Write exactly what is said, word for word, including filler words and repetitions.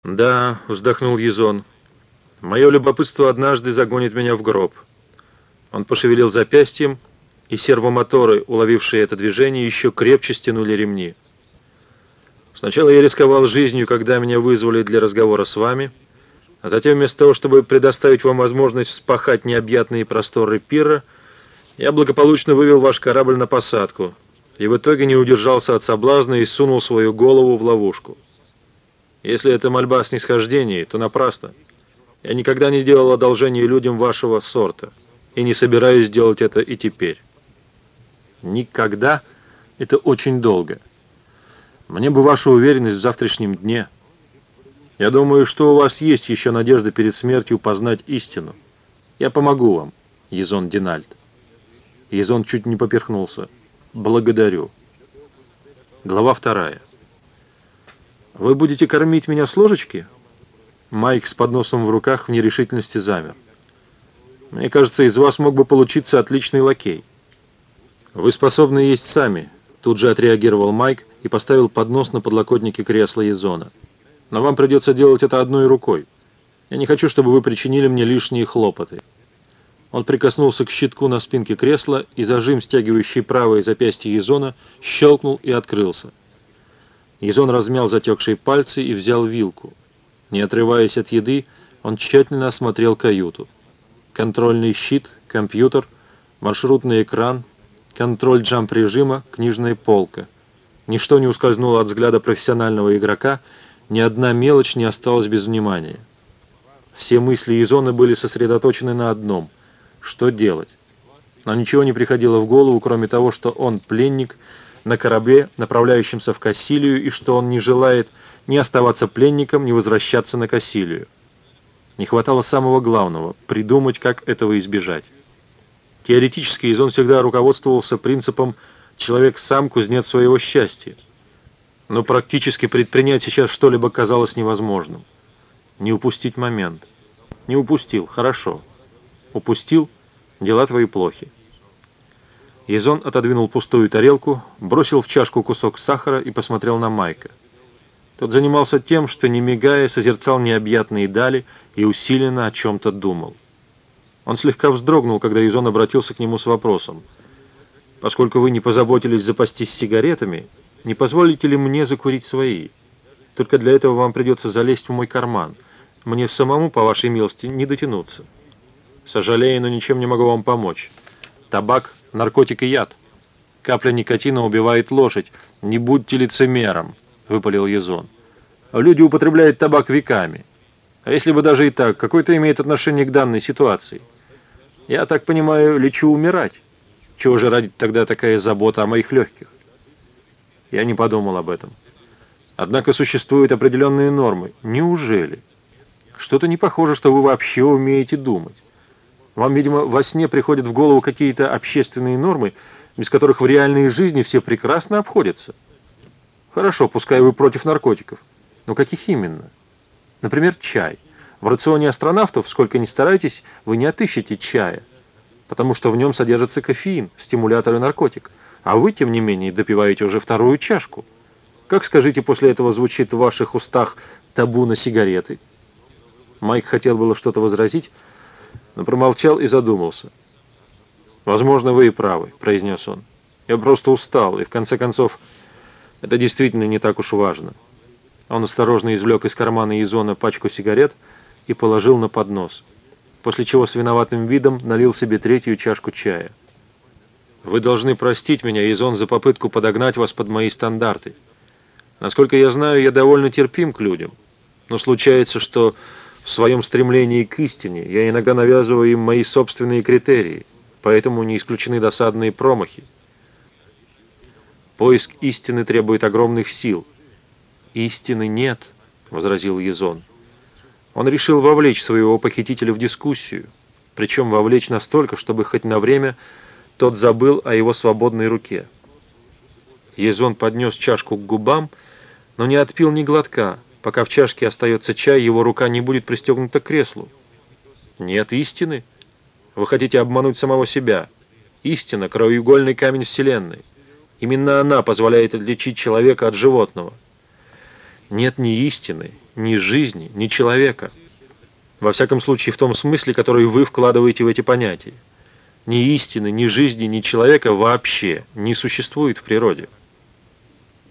«Да», — вздохнул Язон, — «мое любопытство однажды загонит меня в гроб». Он пошевелил запястьем, и сервомоторы, уловившие это движение, еще крепче стянули ремни. «Сначала я рисковал жизнью, когда меня вызвали для разговора с вами, а затем вместо того, чтобы предоставить вам возможность вспахать необъятные просторы пира, я благополучно вывел ваш корабль на посадку и в итоге не удержался от соблазна и сунул свою голову в ловушку. Если это мольба о снисхождении, то напрасно. Я никогда не делал одолжения людям вашего сорта, и не собираюсь делать это и теперь». «Никогда» — это очень долго. Мне бы ваша уверенность в завтрашнем дне. Я думаю, что у вас есть еще надежда перед смертью познать истину. Я помогу вам, Язон Динальд». Язон чуть не поперхнулся. «Благодарю». Глава вторая. «Вы будете кормить меня с ложечки?» Майк с подносом в руках в нерешительности замер. «Мне кажется, из вас мог бы получиться отличный лакей». «Вы способны есть сами», — тут же отреагировал Майк и поставил поднос на подлокотнике кресла Язона. «Но вам придется делать это одной рукой. Я не хочу, чтобы вы причинили мне лишние хлопоты». Он прикоснулся к щитку на спинке кресла, и зажим, стягивающий правое запястье Язона, щелкнул и открылся. Язон размял затекшие пальцы и взял вилку. Не отрываясь от еды, он тщательно осмотрел каюту. Контрольный щит, компьютер, маршрутный экран, контроль джамп-режима, книжная полка. Ничто не ускользнуло от взгляда профессионального игрока, ни одна мелочь не осталась без внимания. Все мысли Язона были сосредоточены на одном — что делать. Но ничего не приходило в голову, кроме того, что он пленник на корабле, направляющемся в Кассилию, и что он не желает ни оставаться пленником, ни возвращаться на Кассилию. Не хватало самого главного — придумать, как этого избежать. Теоретически Язон всегда руководствовался принципом «человек сам кузнец своего счастья». Но практически предпринять сейчас что-либо казалось невозможным. Не упустить момент. Не упустил, хорошо. Упустил, дела твои плохи. Язон отодвинул пустую тарелку, бросил в чашку кусок сахара и посмотрел на Майка. Тот занимался тем, что, не мигая, созерцал необъятные дали и усиленно о чем-то думал. Он слегка вздрогнул, когда Язон обратился к нему с вопросом: «Поскольку вы не позаботились запастись сигаретами, не позволите ли мне закурить свои? Только для этого вам придется залезть в мой карман. Мне самому, по вашей милости, не дотянуться». «Сожалею, но ничем не могу вам помочь. Табак, наркотик и яд. Капля никотина убивает лошадь. Не будьте лицемером», — выпалил Язон. «Люди употребляют табак веками. А если бы даже и так, какое это имеет отношение к данной ситуации? Я так понимаю, лечу умирать. Чего же ради тогда такая забота о моих легких?» Я не подумал об этом. Однако существуют определенные нормы. Неужели? Что-то не похоже, что вы вообще умеете думать. Вам, видимо, во сне приходят в голову какие-то общественные нормы, без которых в реальной жизни все прекрасно обходятся. Хорошо, пускай вы против наркотиков. Но каких именно? Например, чай. В рационе астронавтов, сколько ни старайтесь, вы не отыщете чая, потому что в нем содержится кофеин, стимулятор и наркотик. А вы, тем не менее, допиваете уже вторую чашку. Как, скажите, после этого звучит в ваших устах табу на сигареты? Майк хотел было что-то возразить, но промолчал и задумался. «Возможно, вы и правы», — произнес он. «Я просто устал, и в конце концов, это действительно не так уж важно». Он осторожно извлек из кармана Язона пачку сигарет и положил на поднос, после чего с виноватым видом налил себе третью чашку чая. «Вы должны простить меня, Язон, за попытку подогнать вас под мои стандарты. Насколько я знаю, я довольно терпим к людям, но случается, что в своем стремлении к истине я иногда навязываю им мои собственные критерии, поэтому не исключены досадные промахи. Поиск истины требует огромных сил». «Истины нет», — возразил Язон. Он решил вовлечь своего похитителя в дискуссию, причем вовлечь настолько, чтобы хоть на время тот забыл о его свободной руке. Язон поднес чашку к губам, но не отпил ни глотка. Пока в чашке остается чай, его рука не будет пристегнута к креслу. «Нет истины? Вы хотите обмануть самого себя. Истина — краеугольный камень Вселенной. Именно она позволяет отличить человека от животного. Нет ни истины, ни жизни, ни человека. Во всяком случае, в том смысле, который вы вкладываете в эти понятия. Ни истины, ни жизни, ни человека вообще не существует в природе.